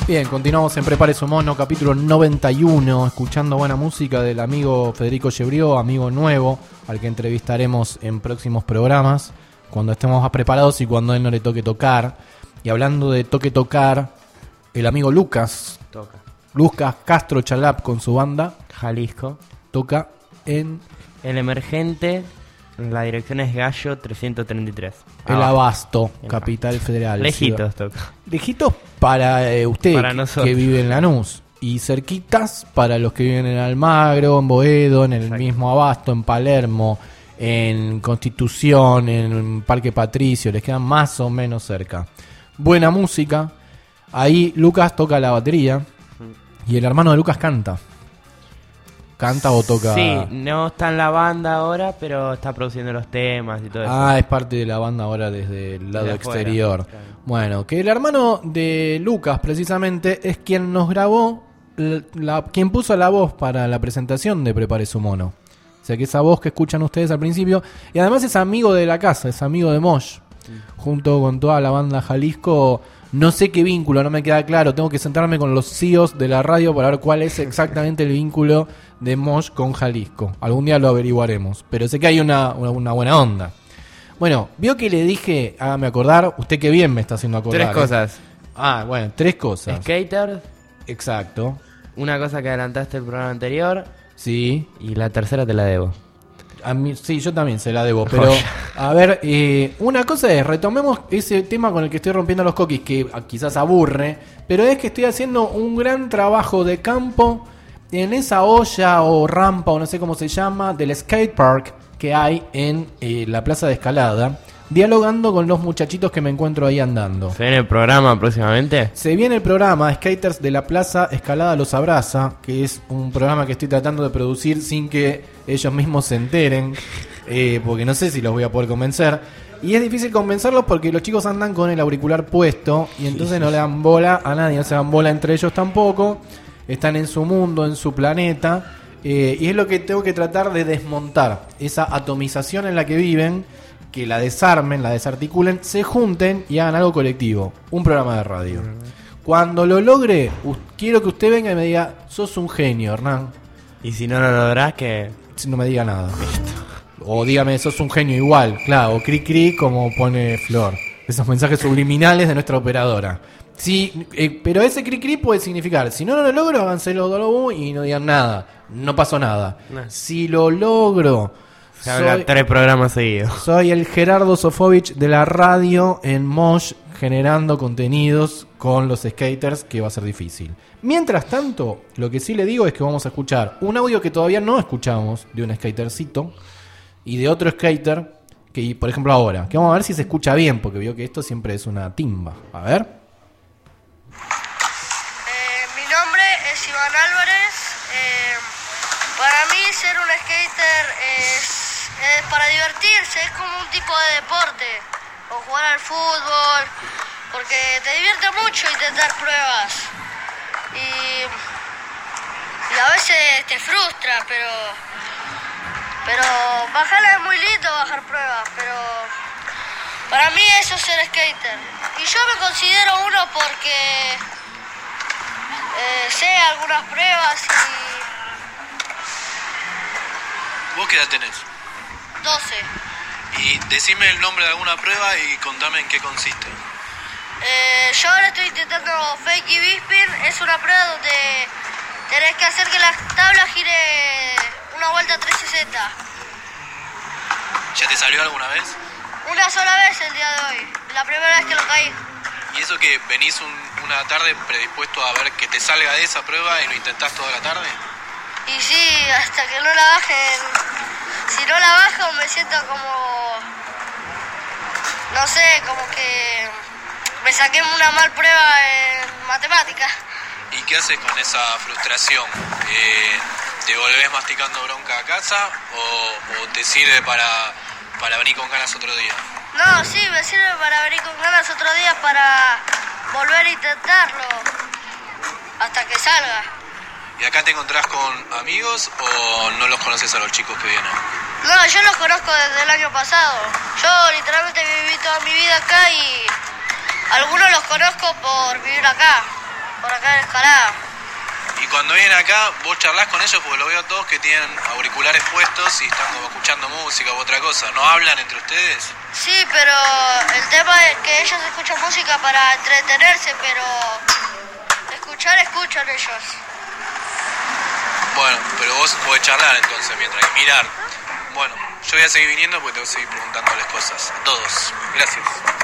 Bien, continuamos en Prepare su Mono, capítulo noventa y uno, escuchando buena música del amigo Federico Gebrió, amigo nuevo, al que entrevistaremos en próximos programas, cuando estemos más preparados y cuando a él no le toque tocar. Y hablando de toque tocar, el amigo Lucas, Toca. Lucas Castro Chalap con su banda, Jalisco. toca en El Emergente, la dirección es Gallo trescientos treinta y tres. El Abasto, El Capital Abasto. Federal. Lejitos ciudad. toca. Lejitos para eh, usted Para que- nosotros. que vive en Lanús. Y cerquitas para los que viven en Almagro, en Boedo, en el Exacto. mismo Abasto, en Palermo, en Constitución, en Parque Patricio. Les quedan más o menos cerca. Buena música. Ahí Lucas toca la batería. Y el hermano de Lucas canta. ¿Canta o toca? Sí, no está en la banda ahora, pero está produciendo los temas y todo eso. Ah, es parte de la banda ahora desde el lado De afuera, exterior. claro. Bueno, que el hermano de Lucas precisamente es quien nos grabó, l- la, quien puso la voz para la presentación de Prepare su Mono. O sea que esa voz que escuchan ustedes al principio, y además es amigo de la casa, es amigo de Mosh, junto con toda la banda Jalisco. No sé qué vínculo, no me queda claro. Tengo que sentarme con los C E Os de la radio para ver cuál es exactamente el vínculo de Mosh con Jalisco. Algún día lo averiguaremos. Pero sé que hay una, una, una buena onda. Bueno, vio que le dije, hágame acordar, usted qué bien me está haciendo acordar. Tres ¿eh? cosas. Ah, bueno, tres cosas. Skater, Exacto. una cosa que adelantaste el programa anterior Sí. y la tercera te la debo. A mí, sí, yo también se la debo, pero Joya. a ver, eh, una cosa es, retomemos ese tema con el que estoy rompiendo los coquis, que ah, quizás aburre, pero es que estoy haciendo un gran trabajo de campo en esa olla o rampa o no sé cómo se llama, del skate park que hay en eh, la plaza de Escalada, dialogando con los muchachitos que me encuentro ahí andando. ¿Se viene el programa próximamente? Se viene el programa Skaters de la Plaza Escalada los Abraza, que es un programa que estoy tratando de producir sin que ellos mismos se enteren, eh, porque no sé si los voy a poder convencer. Y es difícil convencerlos porque los chicos andan con el auricular puesto y entonces no le dan bola a nadie, no se dan bola entre ellos tampoco. Están en su mundo, en su planeta, eh, y es lo que tengo que tratar de desmontar, esa atomización en la que viven, que la desarmen, la desarticulen, se junten y hagan algo colectivo, un programa de radio. Cuando lo logre, us- quiero que usted venga y me diga, sos un genio, Hernán. Y si no lo lográs, que Si no me diga nada. O dígame, sos un genio igual, claro, o cri cri como pone Flor. Esos mensajes subliminales de nuestra operadora. Sí, eh, pero ese cri cri puede significar, si no, no lo logro, háganselo dolo y no digan nada. No pasó nada. No. Si lo logro, se habla soy- tres programas seguidos. soy el Gerardo Sofovich de la radio en Mosh, generando contenidos con los skaters, que va a ser difícil. Mientras tanto, lo que sí le digo es que vamos a escuchar un audio que todavía no escuchamos de un skatercito y de otro skater, que por ejemplo ahora, que vamos a ver si se escucha bien, porque veo que esto siempre es una timba. A ver. Eh, mi nombre es Iván Álvarez. Eh, para mí ser un skater es, es para divertirse, es como un tipo de deporte, o jugar al fútbol, porque te divierte mucho intentar pruebas y, y a veces te frustra, pero pero bajarla es muy lindo, bajar pruebas, pero para mí eso es ser skater. Y yo me considero uno porque Eh, sé algunas pruebas ¿Vos qué edad tenés? y doce. Y decime el nombre de alguna prueba y contame en qué consiste. Eh, yo ahora estoy intentando fake y bispin. Es una prueba donde tenés que hacer que la tabla gire una vuelta trescientos sesenta. ¿Ya te salió alguna vez? Una sola vez el día de hoy. La primera vez que lo caí. ¿Y eso que venís un- una tarde predispuesto a ver que te salga de esa prueba y lo intentás toda la tarde? Y sí, hasta que no la bajen. Si no la bajo me siento como... No sé, como que me saqué una mal prueba en matemáticas. ¿Y qué haces con esa frustración? Eh, ¿Te volvés masticando bronca a casa o, o te sirve para, para venir con ganas otro día? No, sí, me sirve para venir con ganas otro día para volver a intentarlo hasta que salga. ¿Y acá te encontrás con amigos o no los conoces a los chicos que vienen? No, yo los conozco desde el año pasado. Yo literalmente viví toda mi vida acá y algunos los conozco por vivir acá. por acá en Escalada. Y cuando vienen acá, vos charlás con ellos porque lo veo a todos que tienen auriculares puestos y están como escuchando música u otra cosa. ¿No hablan entre ustedes? Sí, pero el tema es que ellos escuchan música para entretenerse, pero escuchar, escuchan ellos. Bueno, pero vos podés charlar entonces mientras que mirar. Bueno, yo voy a seguir viniendo porque tengo que seguir preguntándoles cosas. A todos. Gracias.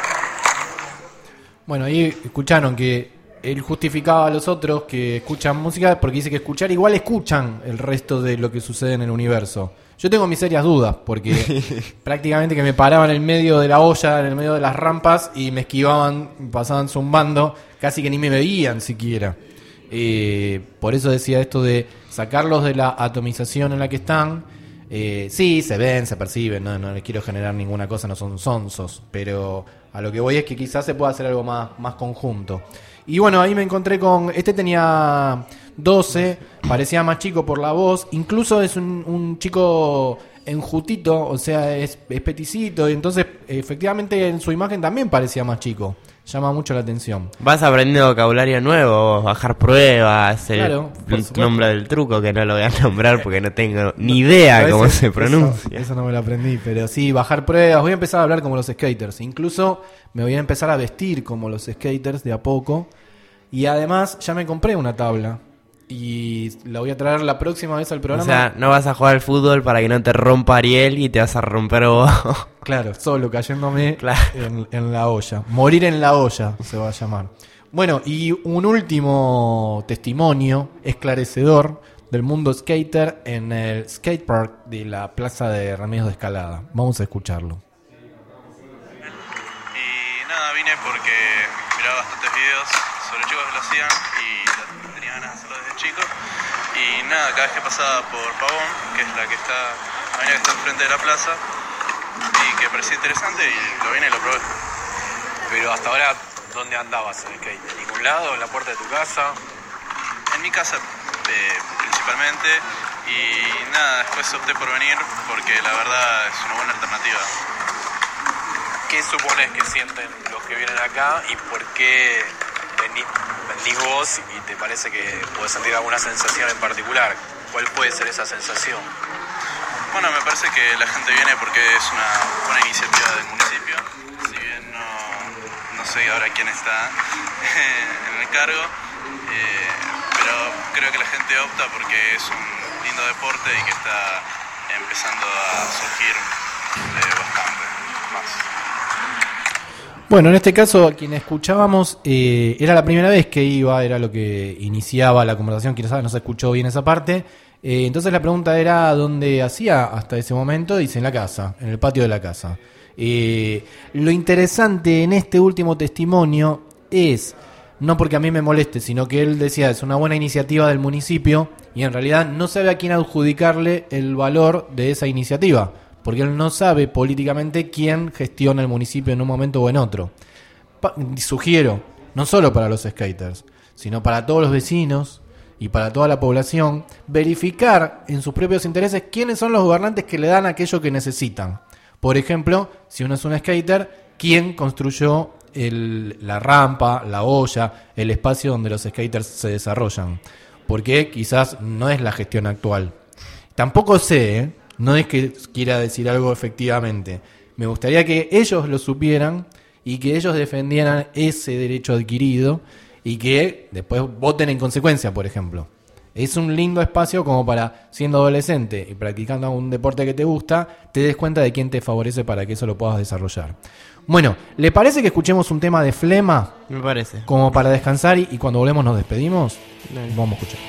Bueno, ahí escucharon que él justificaba a los otros que escuchan música porque dice que escuchar igual escuchan el resto de lo que sucede en el universo. Yo tengo mis serias dudas porque prácticamente que me paraban en el medio de la olla, en el medio de las rampas y me esquivaban, pasaban zumbando, casi que ni me veían siquiera. Eh, por eso decía esto de sacarlos de la atomización en la que están. Eh, sí, se ven, se perciben, no, no les quiero generar ninguna cosa, no son sonsos, pero a lo que voy es que quizás se pueda hacer algo más, más conjunto. Y bueno, ahí me encontré con... Este tenía doce, parecía más chico por la voz, incluso es un, un chico enjutito, o sea, es, es peticito, y entonces efectivamente en su imagen también parecía más chico. Llama mucho la atención. Vas aprendiendo vocabulario nuevo, bajar pruebas, el Claro, por supuesto. nombre del truco que no lo voy a nombrar porque no tengo ni idea Pero cómo ese- se pronuncia. Eso, eso no me lo aprendí, pero sí, bajar pruebas. Voy a empezar a hablar como los skaters. Incluso me voy a empezar a vestir como los skaters de a poco. Y además ya me compré una tabla. Y la voy a traer la próxima vez al O programa. sea, no vas a jugar al fútbol para que no te rompa Ariel y te vas a romper vos. Claro, solo cayéndome Claro. en, en la olla. Morir en la olla se va a llamar. Bueno, y un último testimonio esclarecedor del mundo skater en el skatepark de la Plaza de Remedios de Escalada. Vamos a escucharlo. Y nada, vine porque miraba bastantes videos sobre chicos que lo hacían y tenía ganas de hacerlo desde chico. Y nada, cada vez que pasaba por Pavón, que es la que está, la avenida que está enfrente de la plaza, y que parecía interesante y lo vine y lo probé. Pero hasta ahora, ¿dónde andabas en skate? ¿En ningún lado? ¿En la puerta de tu casa? En mi casa eh, principalmente, y nada, después opté por venir porque la verdad es una buena alternativa. ¿Qué supones que sienten los que vienen acá y por qué venís, venís vos y te parece que podés sentir alguna sensación en particular? ¿Cuál puede ser esa sensación? Bueno, me parece que la gente viene porque es una buena iniciativa del municipio, si bien no, no sé ahora quién está en el cargo, eh, pero creo que la gente opta porque es un lindo deporte y que está empezando a surgir eh, bastante más. Bueno, en este caso, a quien escuchábamos, eh, era la primera vez que iba, era lo que iniciaba la conversación, quien sabe, no se escuchó bien esa parte. Eh, entonces la pregunta era dónde hacía hasta ese momento, dice en la casa, en el patio de la casa. Eh, lo interesante en este último testimonio es, no porque a mí me moleste, sino que él decía, es una buena iniciativa del municipio y en realidad no sabe a quién adjudicarle el valor de esa iniciativa. Porque él no sabe políticamente quién gestiona el municipio en un momento o en otro. Pa- sugiero, no solo para los skaters, sino para todos los vecinos y para toda la población, verificar en sus propios intereses quiénes son los gobernantes que le dan aquello que necesitan. Por ejemplo, si uno es un skater, ¿quién construyó el, la rampa, la olla, el espacio donde los skaters se desarrollan? Porque quizás no es la gestión actual. Tampoco sé, ¿eh? No es que quiera decir algo efectivamente. Me gustaría que ellos lo supieran y que ellos defendieran ese derecho adquirido y que después voten en consecuencia, por ejemplo. Es un lindo espacio como para, siendo adolescente y practicando un deporte que te gusta, te des cuenta de quién te favorece para que eso lo puedas desarrollar. Bueno, ¿le parece que escuchemos un tema de Flema? Me parece. Como para descansar y, y cuando volvemos nos despedimos. Dale. Vamos a escuchar.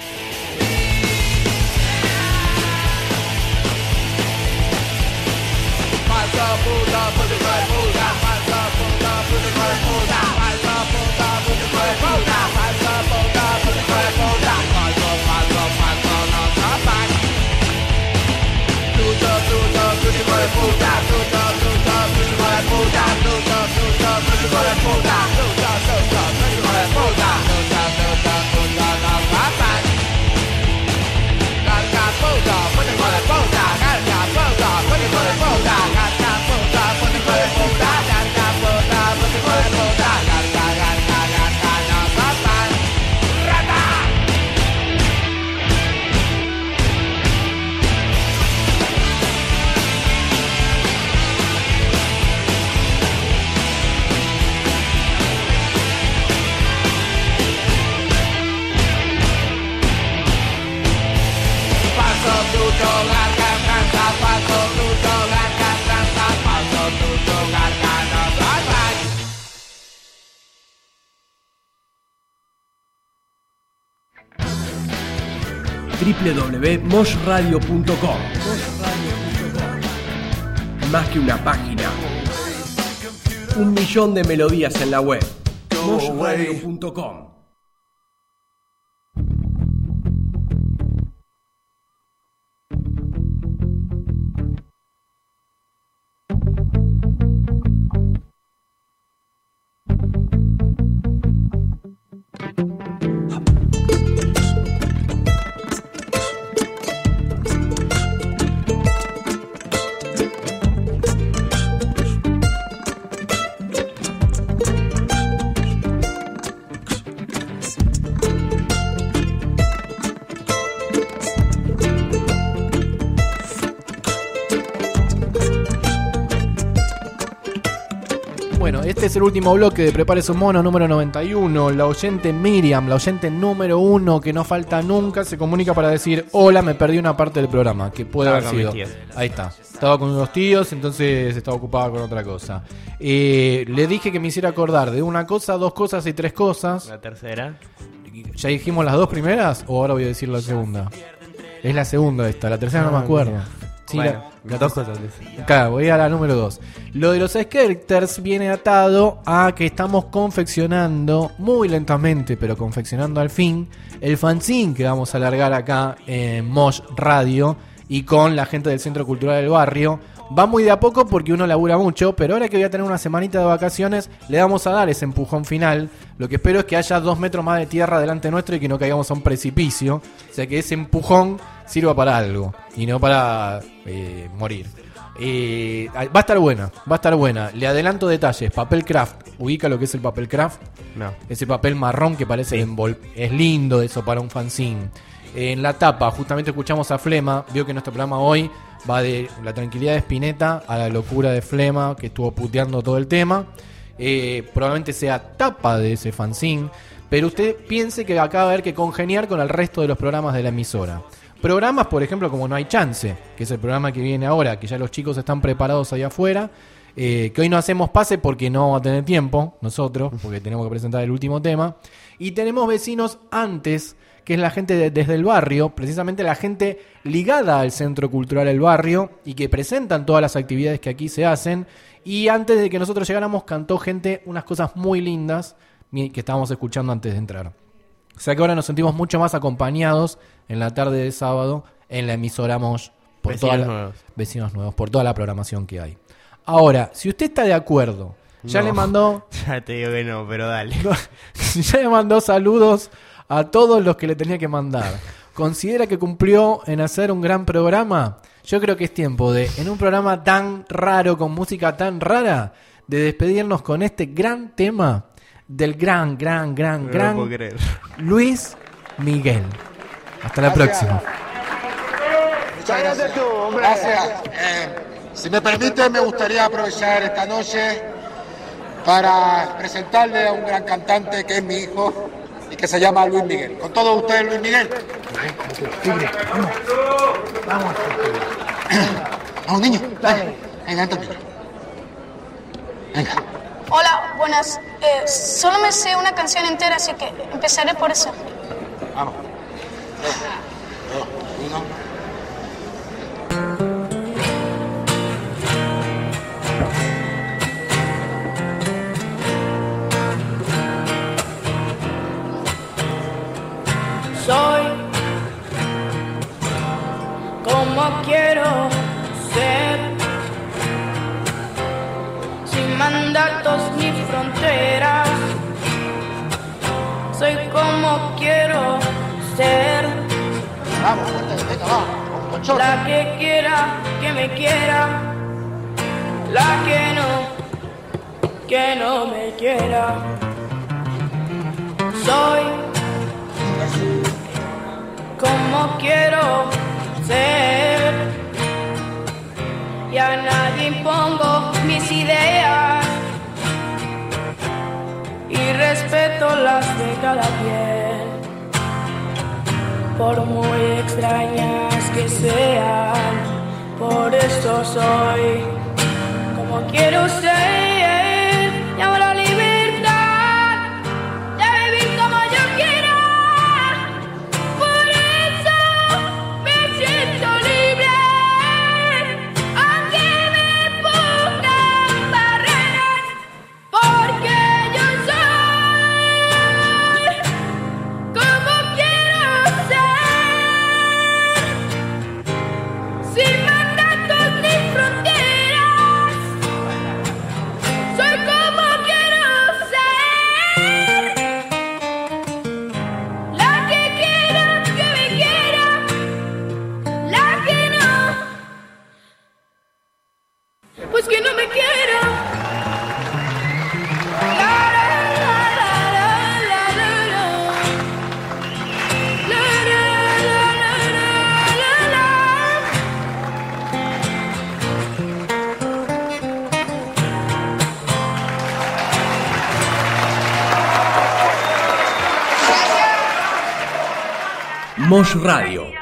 Puta, garga, tranza, falso tuyo, garga, tranza, falso tuyo, garga, no, bye, bye. doble u doble u doble u punto mosh radio punto com. Más que una página, un millón de melodías en la web. mosh radio punto com. Bueno, este es el último bloque de Prepárese un Mono número noventa y uno. La oyente Miriam, la oyente número uno que no falta nunca, se comunica para decir: hola, me perdí una parte del programa, que puede Estaba haber con sido. mis tíos. Ahí está. Estaba con unos tíos, entonces estaba ocupada con otra cosa. Eh, le dije que me hiciera acordar de una cosa, dos cosas y tres cosas. La tercera. ¿Ya dijimos las dos primeras o ahora voy a decir la segunda? Es la segunda esta, la tercera no me acuerdo. Sí, Bueno, la- las dos cosas. Claro, voy a la número dos. Lo de los skaters viene atado a que estamos confeccionando, muy lentamente, pero confeccionando al fin, el fanzine que vamos a largar acá en Mosh Radio y con la gente del Centro Cultural del Barrio. Va muy de a poco porque uno labura mucho, pero ahora que voy a tener una semanita de vacaciones, le vamos a dar ese empujón final. Lo que espero es que haya dos metros más de tierra delante nuestro y que no caigamos a un precipicio. O sea, que ese empujón sirva para algo y no para eh, morir. Eh, va a estar buena, va a estar buena. Le adelanto detalles. Papel craft. ¿Ubica lo que es el papel craft? No. Ese papel marrón que parece envol- es lindo eso para un fanzine. En la tapa, justamente escuchamos a Flema. Vio que nuestro programa hoy va de la tranquilidad de Spinetta a la locura de Flema, que estuvo puteando todo el tema. Eh, probablemente sea tapa de ese fanzine, pero usted piense que acá va a haber que congeniar con el resto de los programas de la emisora. Programas, por ejemplo, como No Hay Chance, que es el programa que viene ahora, que ya los chicos están preparados ahí afuera, eh, que hoy no hacemos pase porque no va a tener tiempo, nosotros, porque tenemos que presentar el último tema. Y tenemos vecinos antes, que es la gente de, desde el barrio, precisamente la gente ligada al Centro Cultural del Barrio y que presentan todas las actividades que aquí se hacen. Y antes de que nosotros llegáramos cantó gente unas cosas muy lindas que estábamos escuchando antes de entrar. O sea que ahora nos sentimos mucho más acompañados en la tarde de sábado en la emisora Mosh por Vecinos toda la- nuevos. vecinos nuevos, por toda la programación que hay. Ahora, si usted está de acuerdo, ya No. le mandó Ya te digo que no, pero dale. ya le mandó saludos a todos los que le tenía que mandar. ¿Considera que cumplió en hacer un gran programa? Yo creo que es tiempo de, en un programa tan raro, con música tan rara, de despedirnos con este gran tema del gran, gran, gran, No lo gran puedo creer. Luis Miguel. Hasta la próxima. Muchas gracias. Gracias. Eh, si me permite, me gustaría aprovechar esta noche para presentarle a un gran cantante que es mi hijo y que se llama Luis Miguel. Con todos ustedes, Luis Miguel. Tigre, vamos. Vamos. Vamos, niño. Dale. Venga, entra, niño. Venga. Hola, buenas. Eh, solo me sé una canción entera, así que empezaré por eso. Vamos. Dos, dos, uno. Soy como quiero ser, sin mandatos ni fronteras. Soy como quiero ser, Vamos, venga, vamos. la que quiera que me quiera, la que no, que no me quiera. Soy como quiero ser y a nadie impongo mis ideas y respeto las de cada quien, por muy extrañas que sean, por eso soy como quiero ser. Y ahora libertad de vivir como yo quiera. Por eso me siento libre, aunque me pongan barreras, porque yo soy como quiero ser, sin mandatos ni fronteras. Soy como quiero ser, la que quiera que me quiera, la que no, pues que no me quiera. La, la, la, la, la, la, la, la. La, la, la, la, la, la, la. Mosh Radio.